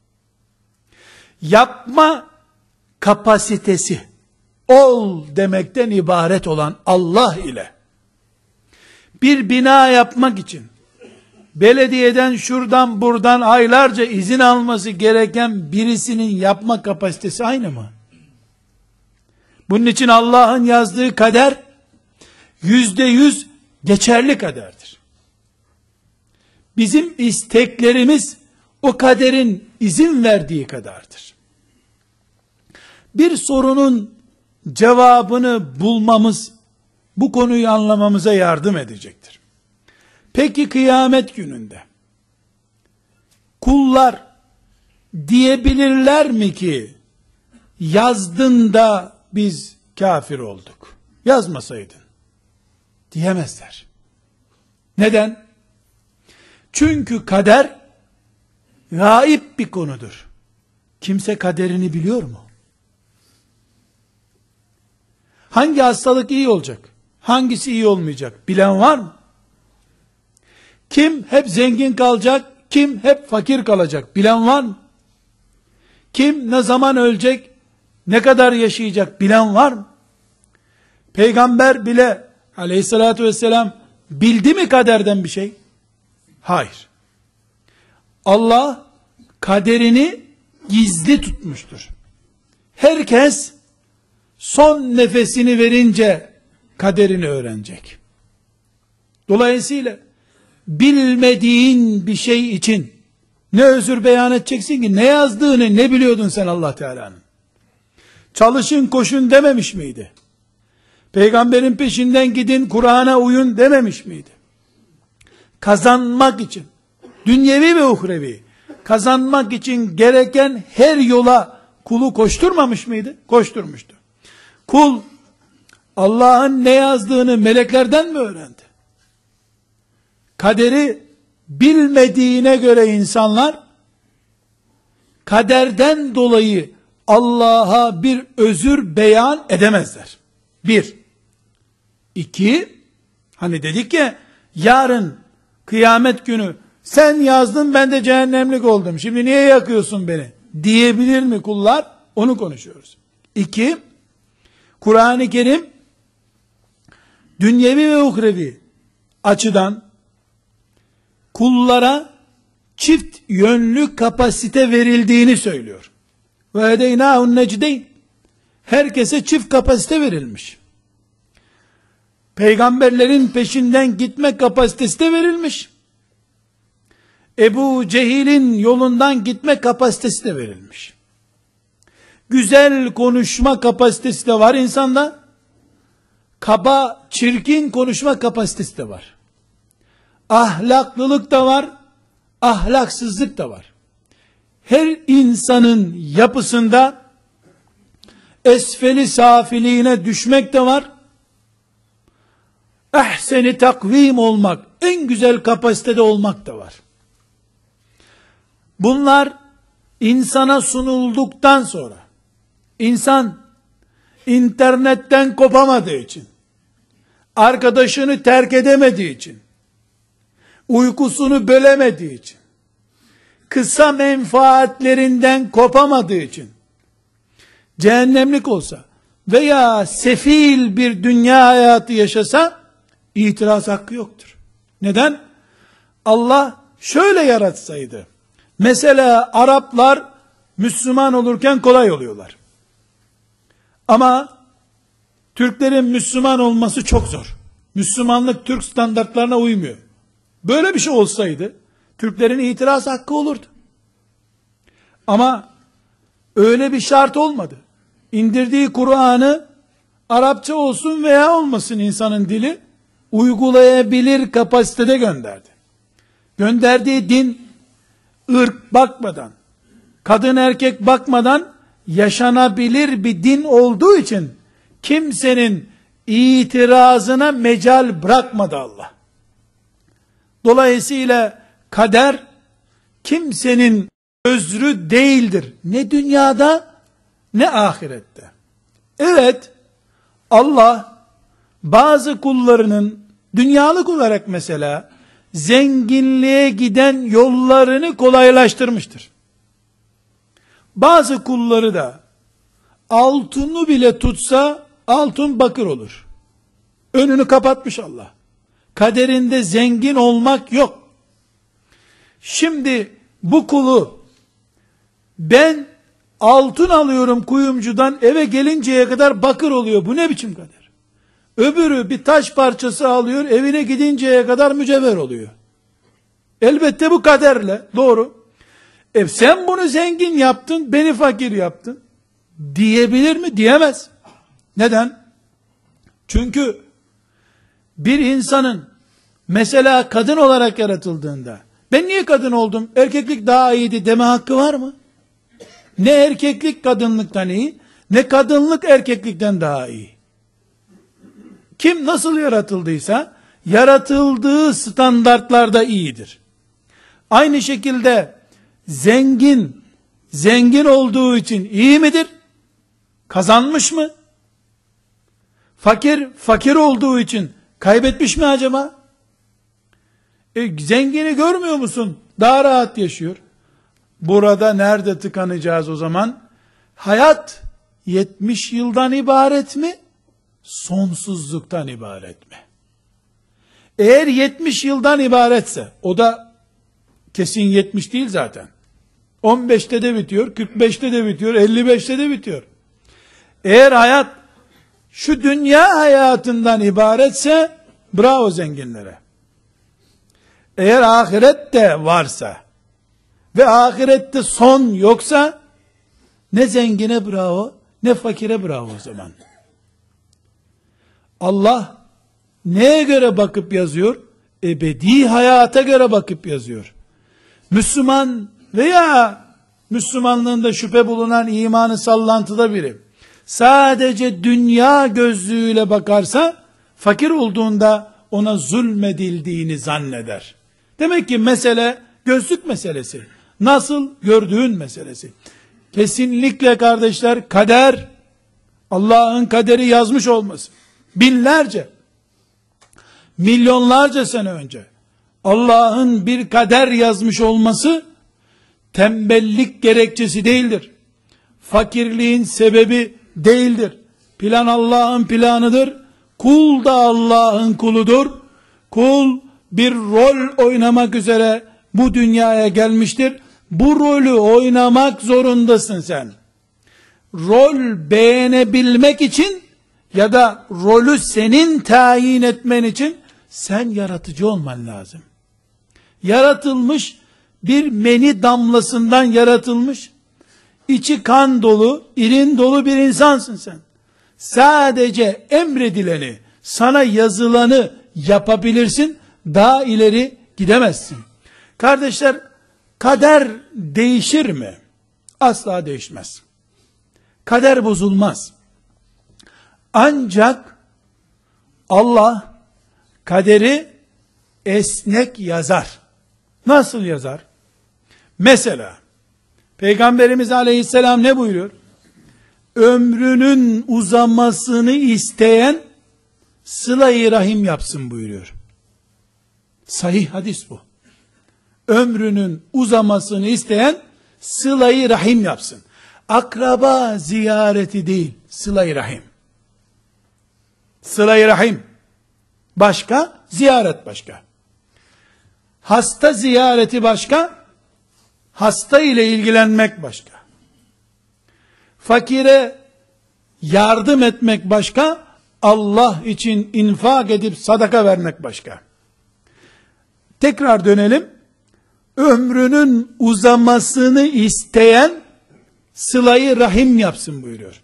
Yapma kapasitesi ol demekten ibaret olan Allah ile bir bina yapmak için belediyeden şuradan buradan aylarca izin alması gereken birisinin yapma kapasitesi aynı mı? Bunun için Allah'ın yazdığı kader yüzde yüz geçerli kaderdir. Bizim isteklerimiz o kaderin izin verdiği kadardır. Bir sorunun cevabını bulmamız bu konuyu anlamamıza yardım edecektir. Peki kıyamet gününde kullar diyebilirler mi ki yazdın da biz kafir olduk, yazmasaydın? Diyemezler. Neden? Çünkü kader gaip bir konudur. Kimse kaderini biliyor mu? Hangi hastalık iyi olacak? Hangisi iyi olmayacak? Bilen var mı? Kim hep zengin kalacak? Kim hep fakir kalacak? Bilen var mı? Kim ne zaman ölecek? Ne kadar yaşayacak? Bilen var mı? Peygamber bile aleyhissalatü vesselam bildi mi kaderden bir şey? Hayır. Allah kaderini gizli tutmuştur. Herkes son nefesini verince kaderini öğrenecek. Dolayısıyla bilmediğin bir şey için ne özür beyan edeceksin ki? Ne yazdığını ne biliyordun sen Allah Teala'nın? Çalışın koşun dememiş miydi? Peygamberin peşinden gidin, Kur'an'a uyun dememiş miydi? Kazanmak için, dünyevi ve uhrevi, kazanmak için gereken her yola kulu koşturmamış mıydı? Koşturmuştu. Kul, Allah'ın ne yazdığını meleklerden mi öğrendi? Kaderi bilmediğine göre insanlar, kaderden dolayı Allah'a bir özür beyan edemezler. Bir. İki, hani dedik ya, yarın kıyamet günü sen yazdın ben de cehennemlik oldum, şimdi niye yakıyorsun beni diyebilir mi kullar? Onu konuşuyoruz. İki, Kur'an-ı Kerim dünyevi ve uhrevi açıdan kullara çift yönlü kapasite verildiğini söylüyor. Ve hedeynâhun necdeyn, herkese çift kapasite verilmiş. Peygamberlerin peşinden gitme kapasitesi de verilmiş. Ebu Cehil'in yolundan gitme kapasitesi de verilmiş. Güzel konuşma kapasitesi de var insanda. Kaba, çirkin konuşma kapasitesi de var. Ahlaklılık da var, ahlaksızlık da var. Her insanın yapısında esfeli safiliğine düşmek de var. Ehseni takvim olmak, en güzel kapasitede olmak da var. Bunlar insana sunulduktan sonra, insan internetten kopamadığı için, arkadaşını terk edemediği için, uykusunu bölemediği için, kısa menfaatlerinden kopamadığı için, cehennemlik olsa veya sefil bir dünya hayatı yaşasa, itiraz hakkı yoktur. Neden? Allah şöyle yaratsaydı, mesela Araplar Müslüman olurken kolay oluyorlar. Ama Türklerin Müslüman olması çok zor. Müslümanlık Türk standartlarına uymuyor. Böyle bir şey olsaydı Türklerin itiraz hakkı olurdu. Ama öyle bir şart olmadı. İndirdiği Kur'an'ı Arapça olsun veya olmasın insanın dili uygulayabilir kapasitede gönderdi. Gönderdiği din ırk bakmadan, kadın erkek bakmadan yaşanabilir bir din olduğu için kimsenin itirazına mecal bırakmadı Allah. Dolayısıyla kader kimsenin özrü değildir. Ne dünyada ne ahirette. Evet, Allah bazı kullarının dünyalık olarak mesela zenginliğe giden yollarını kolaylaştırmıştır. Bazı kulları da altını bile tutsa altın bakır olur. Önünü kapatmış Allah. Kaderinde zengin olmak yok. Şimdi bu kulu ben altın alıyorum kuyumcudan, eve gelinceye kadar bakır oluyor. Bu ne biçim kader? Öbürü bir taş parçası alıyor, evine gidinceye kadar mücevher oluyor. Elbette bu kaderle, doğru. E sen bunu zengin yaptın, beni fakir yaptın diyebilir mi? Diyemez. Neden? Çünkü bir insanın mesela kadın olarak yaratıldığında ben niye kadın oldum, erkeklik daha iyiydi deme hakkı var mı? Ne erkeklik kadınlıktan iyi, ne kadınlık erkeklikten daha iyi. Kim nasıl yaratıldıysa yaratıldığı standartlarda iyidir. Aynı şekilde zengin, zengin olduğu için iyi midir? Kazanmış mı? Fakir, fakir olduğu için kaybetmiş mi acaba? E, zengini görmüyor musun? Daha rahat yaşıyor. Burada nerede tıkanacağız o zaman? Hayat yetmiş yıldan ibaret mi? Sonsuzluktan ibaret mi? Eğer yetmiş yıldan ibaretse, o da kesin yetmiş değil zaten. on beşte de bitiyor, kırk beşte de bitiyor, elli beşte de bitiyor. Eğer hayat şu dünya hayatından ibaretse, bravo zenginlere. Eğer ahiret de varsa ve ahirette son yoksa, ne zengine bravo, ne fakire bravo o zaman. Allah neye göre bakıp yazıyor? Ebedi hayata göre bakıp yazıyor. Müslüman veya Müslümanlığında şüphe bulunan, imanı sallantıda biri sadece dünya gözlüğüyle bakarsa, fakir olduğunda ona zulmedildiğini zanneder. Demek ki mesele gözlük meselesi. Nasıl gördüğün meselesi. Kesinlikle kardeşler, kader, Allah'ın kaderi yazmış olması, binlerce, milyonlarca sene önce Allah'ın bir kader yazmış olması tembellik gerekçesi değildir. Fakirliğin sebebi değildir. Plan Allah'ın planıdır. Kul da Allah'ın kuludur. Kul bir rol oynamak üzere bu dünyaya gelmiştir. Bu rolü oynamak zorundasın sen. Rol beğenebilmek için ya da rolü senin tayin etmen için sen yaratıcı olman lazım. Yaratılmış bir meni damlasından yaratılmış, içi kan dolu, irin dolu bir insansın sen. Sadece emredileni, sana yazılanı yapabilirsin, daha ileri gidemezsin. Kardeşler, kader değişir mi? Asla değişmez. Kader bozulmaz. Ancak Allah kaderi esnek yazar. Nasıl yazar? Mesela Peygamberimiz Aleyhisselam ne buyuruyor? Ömrünün uzamasını isteyen sıla-i rahim yapsın buyuruyor. Sahih hadis bu. Ömrünün uzamasını isteyen sıla-i rahim yapsın. Akraba ziyareti değil, sıla-i rahim. Sıla-i rahim başka, ziyaret başka. Hasta ziyareti başka, hasta ile ilgilenmek başka. Fakire yardım etmek başka, Allah için infak edip sadaka vermek başka. Tekrar dönelim. Ömrünün uzamasını isteyen sıla-i rahim yapsın buyuruyor.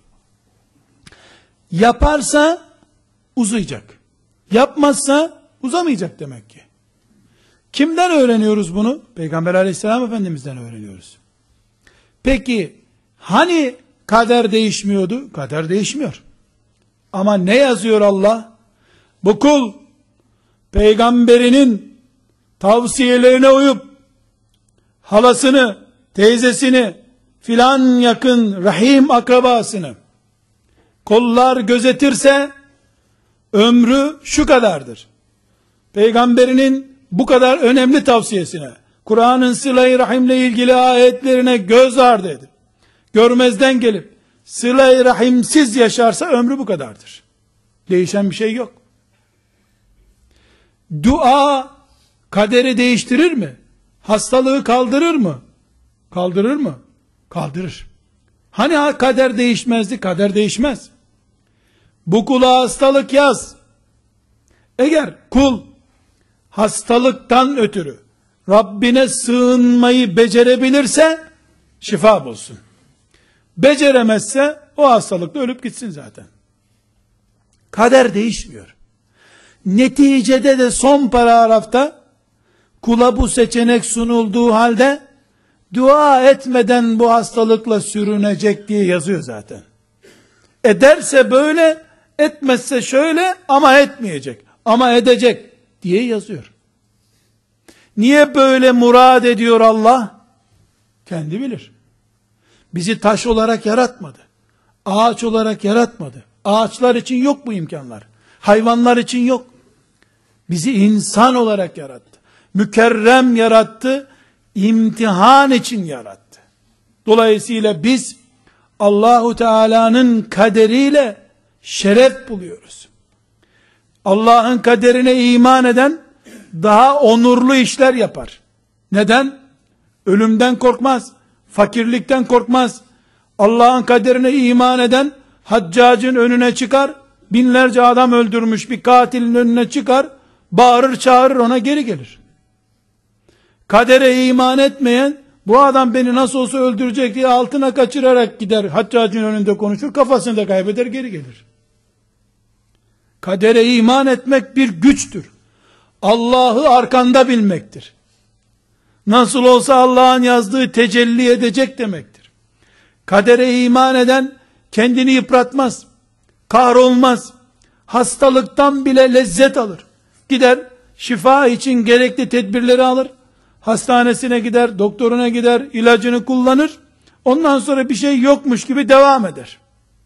Yaparsa uzayacak. Yapmazsa uzamayacak demek ki. Kimden öğreniyoruz bunu? Peygamber Aleyhisselam Efendimiz'den öğreniyoruz. Peki hani kader değişmiyordu? Kader değişmiyor. Ama ne yazıyor Allah? Bu kul peygamberinin tavsiyelerine uyup halasını, teyzesini, filan yakın rahim akrabasını kollar gözetirse ömrü şu kadardır. Peygamberinin bu kadar önemli tavsiyesine, Kur'an'ın sıla-i rahimle ilgili ayetlerine göz ardı edip, görmezden gelip, sıla-i rahimsiz yaşarsa ömrü bu kadardır. Değişen bir şey yok. Dua, kaderi değiştirir mi? Hastalığı kaldırır mı? Kaldırır mı? Kaldırır. Hani kader değişmezdi? Kader değişmez. Bu kula hastalık yaz. Eğer kul, hastalıktan ötürü Rabbine sığınmayı becerebilirse şifa bulsun. Beceremezse o hastalıkla ölüp gitsin zaten. Kader değişmiyor. Neticede de son paragrafta kula bu seçenek sunulduğu halde dua etmeden bu hastalıkla sürünecek diye yazıyor zaten. Ederse böyle, etmezse şöyle ama etmeyecek. Ama edecek diye yazıyor. Niye böyle murad ediyor Allah? Kendi bilir. Bizi taş olarak yaratmadı. Ağaç olarak yaratmadı. Ağaçlar için yok bu imkanlar. Hayvanlar için yok. Bizi insan olarak yarattı. Mükerrem yarattı. İmtihan için yarattı. Dolayısıyla biz Allahu Teala'nın kaderiyle şeref buluyoruz. Allah'ın kaderine iman eden daha onurlu işler yapar. Neden? Ölümden korkmaz. Fakirlikten korkmaz. Allah'ın kaderine iman eden haccacın önüne çıkar, binlerce adam öldürmüş bir katilin önüne çıkar, bağırır çağırır, ona geri gelir. Kadere iman etmeyen, bu adam beni nasıl olsa öldürecek diye altına kaçırarak gider, haccacın önünde konuşur, kafasını da kaybeder, geri gelir. Kadere iman etmek bir güçtür. Allah'ı arkanda bilmektir. Nasıl olsa Allah'ın yazdığı tecelli edecek demektir. Kadere iman eden kendini yıpratmaz, kahrolmaz, hastalıktan bile lezzet alır. Gider, şifa için gerekli tedbirleri alır, hastanesine gider, doktoruna gider, ilacını kullanır, ondan sonra bir şey yokmuş gibi devam eder.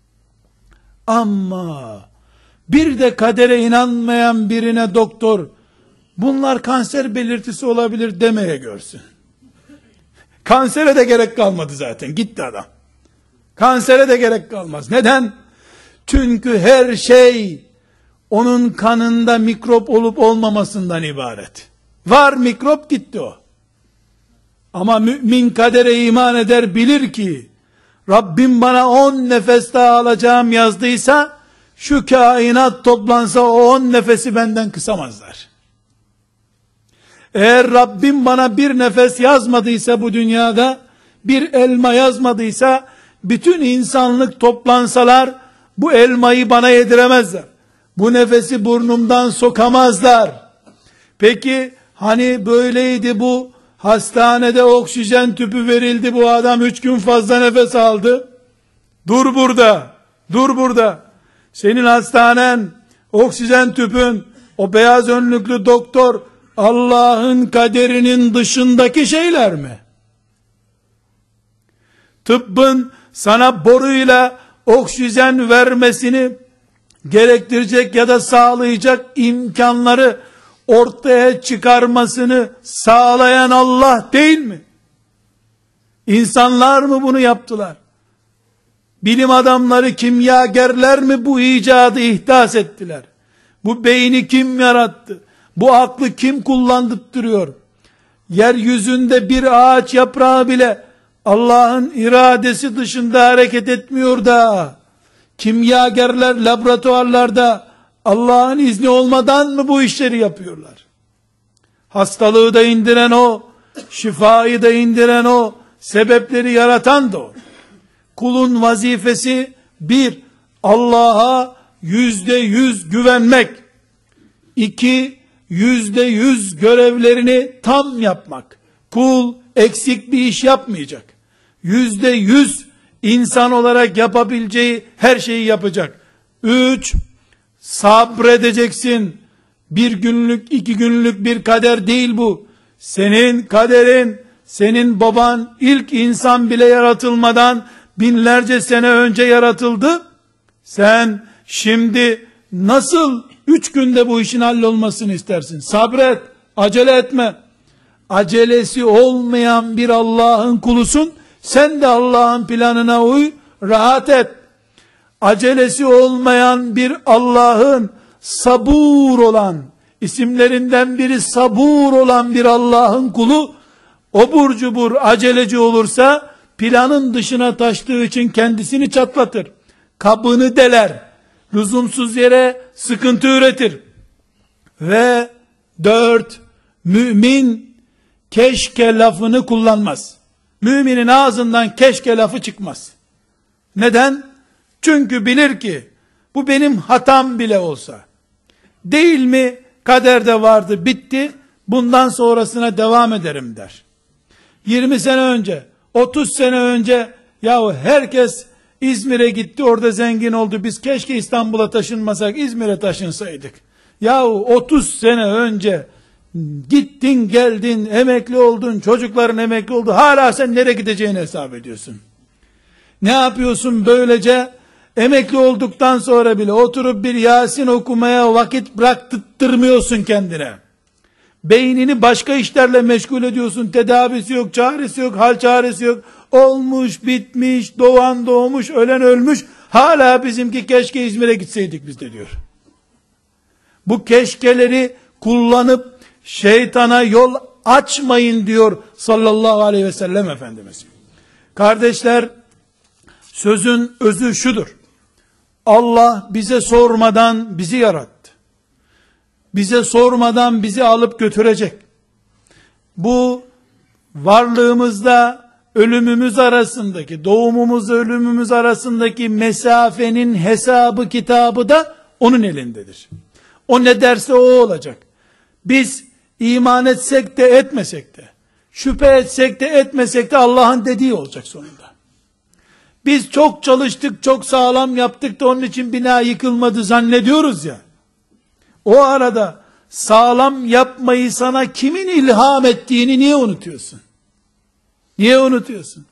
Ama bir de kadere inanmayan birine doktor, bunlar kanser belirtisi olabilir demeye görsün. Kansere de gerek kalmadı zaten, gitti adam. Kansere de gerek kalmaz. Neden? Çünkü her şey onun kanında mikrop olup olmamasından ibaret. Var mikrop, gitti o. Ama mümin kadere iman eder, bilir ki Rabbim bana on nefes daha alacağım yazdıysa, şu kainat toplansa o on nefesi benden kısamazlar. Eğer Rabbim bana bir nefes yazmadıysa bu dünyada, bir elma yazmadıysa, bütün insanlık toplansalar, bu elmayı bana yediremezler. Bu nefesi burnumdan sokamazlar. Peki, hani böyleydi bu, hastanede oksijen tüpü verildi, bu adam üç gün fazla nefes aldı. Dur burada, dur burada. Senin hastanen, oksijen tüpün, o beyaz önlüklü doktor, Allah'ın kaderinin dışındaki şeyler mi? Tıbbın sana boruyla oksijen vermesini gerektirecek ya da sağlayacak imkanları ortaya çıkarmasını sağlayan Allah değil mi? İnsanlar mı bunu yaptılar? Bilim adamları, kimyagerler mi bu icadı ihdas ettiler? Bu beyni kim yarattı? Bu aklı kim kullandırıyor? Yeryüzünde bir ağaç yaprağı bile Allah'ın iradesi dışında hareket etmiyor da, kimyagerler laboratuvarlarda Allah'ın izni olmadan mı bu işleri yapıyorlar? Hastalığı da indiren o, şifayı da indiren o, sebepleri yaratan da o. Kulun vazifesi bir, Allah'a yüzde yüz güvenmek. İki, yüzde yüz görevlerini tam yapmak. Kul eksik bir iş yapmayacak. Yüzde yüz insan olarak yapabileceği her şeyi yapacak. Üç, sabredeceksin. Bir günlük, iki günlük bir kader değil bu. Senin kaderin, senin baban ilk insan bile yaratılmadan binlerce sene önce yaratıldı. Sen şimdi nasıl üç günde bu işin hallolmasını istersin? Sabret, acele etme. Acelesi olmayan bir Allah'ın kulusun. Sen de Allah'ın planına uy, rahat et. Acelesi olmayan bir Allah'ın, sabur olan, isimlerinden biri sabur olan bir Allah'ın kulu, obur cubur aceleci olursa, planın dışına taştığı için kendisini çatlatır. Kabını deler. Lüzumsuz yere sıkıntı üretir. Ve dört, mümin keşke lafını kullanmaz. Müminin ağzından keşke lafı çıkmaz. Neden? Çünkü bilir ki bu benim hatam bile olsa, değil mi kaderde vardı, bitti, bundan sonrasına devam ederim der. yirmi sene önce, otuz sene önce, yahu herkes İzmir'e gitti, orada zengin oldu, biz keşke İstanbul'a taşınmasak İzmir'e taşınsaydık. Yahu otuz sene önce Gittin geldin, emekli oldun, çocukların emekli oldu, hala sen nereye gideceğini hesap ediyorsun. Ne yapıyorsun böylece? Emekli olduktan sonra bile oturup bir Yasin okumaya vakit bıraktırmıyorsun kendine. Beynini başka işlerle meşgul ediyorsun. Tedavisi yok, çaresi yok, hal çaresi yok. Olmuş, bitmiş, doğan doğmuş, ölen ölmüş. Hala bizimki keşke İzmir'e gitseydik biz de diyor. Bu keşkeleri kullanıp şeytana yol açmayın diyor sallallahu aleyhi ve sellem Efendimiz. Kardeşler, sözün özü şudur. Allah bize sormadan bizi yarattı. Bize sormadan bizi alıp götürecek. Bu varlığımızda ölümümüz arasındaki, doğumumuz ölümümüz arasındaki mesafenin hesabı kitabı da onun elindedir. O ne derse o olacak. Biz iman etsek de etmesek de, şüphe etsek de etmesek de Allah'ın dediği olacak sonunda. Biz çok çalıştık, çok sağlam yaptık da onun için bina yıkılmadı zannediyoruz ya. O arada sağlam yapmayı sana kimin ilham ettiğini niye unutuyorsun? Niye unutuyorsun?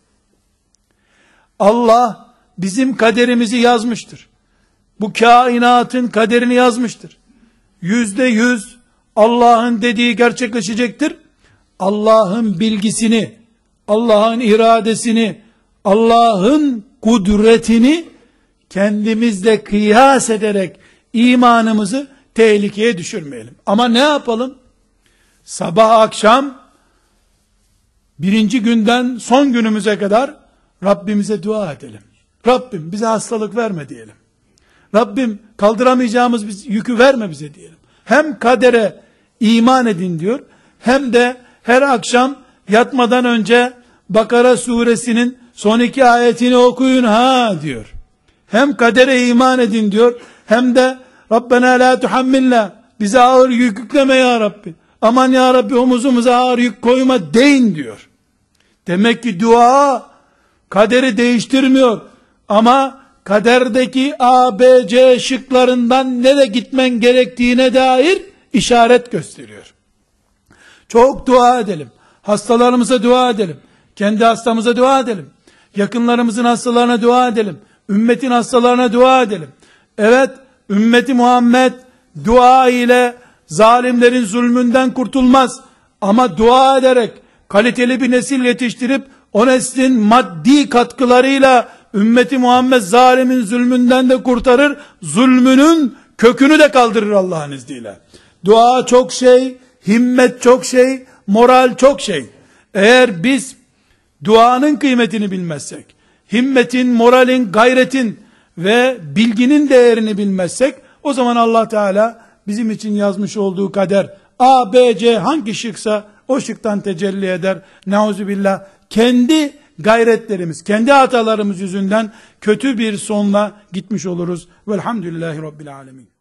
Allah bizim kaderimizi yazmıştır. Bu kainatın kaderini yazmıştır. Yüzde yüz Allah'ın dediği gerçekleşecektir. Allah'ın bilgisini, Allah'ın iradesini, Allah'ın kudretini kendimizle kıyas ederek imanımızı tehlikeye düşürmeyelim. Ama ne yapalım? Sabah akşam birinci günden son günümüze kadar Rabbimize dua edelim. Rabbim bize hastalık verme diyelim. Rabbim kaldıramayacağımız biz yükü verme bize diyelim. Hem kadere iman edin diyor, hem de her akşam yatmadan önce Bakara suresinin son iki ayetini okuyun ha diyor. Hem kadere iman edin diyor, hem de Rabbena la tuhammilna, bize ağır yük yükleme ya Rabbi. Aman ya Rabbi omuzumuza ağır yük koyma deyin diyor. Demek ki dua kaderi değiştirmiyor. Ama kaderdeki A, B, C şıklarından nereye gitmen gerektiğine dair işaret gösteriyor. Çok dua edelim. Hastalarımıza dua edelim. Kendi hastamıza dua edelim. Yakınlarımızın hastalarına dua edelim. Ümmetin hastalarına dua edelim. Evet, ümmeti Muhammed dua ile zalimlerin zulmünden kurtulmaz. Ama dua ederek kaliteli bir nesil yetiştirip o neslin maddi katkılarıyla ümmeti Muhammed zalimin zulmünden de kurtarır. Zulmünün kökünü de kaldırır Allah'ın izniyle. Dua çok şey, himmet çok şey, moral çok şey. Eğer biz duanın kıymetini bilmezsek, himmetin, moralin, gayretin ve bilginin değerini bilmezsek, o zaman Allah Teala bizim için yazmış olduğu kader A, B, C hangi şıksa o şıktan tecelli eder. Nauzubillah. Kendi gayretlerimiz, kendi hatalarımız yüzünden kötü bir sonla gitmiş oluruz. Velhamdülillahi Rabbil Alemin.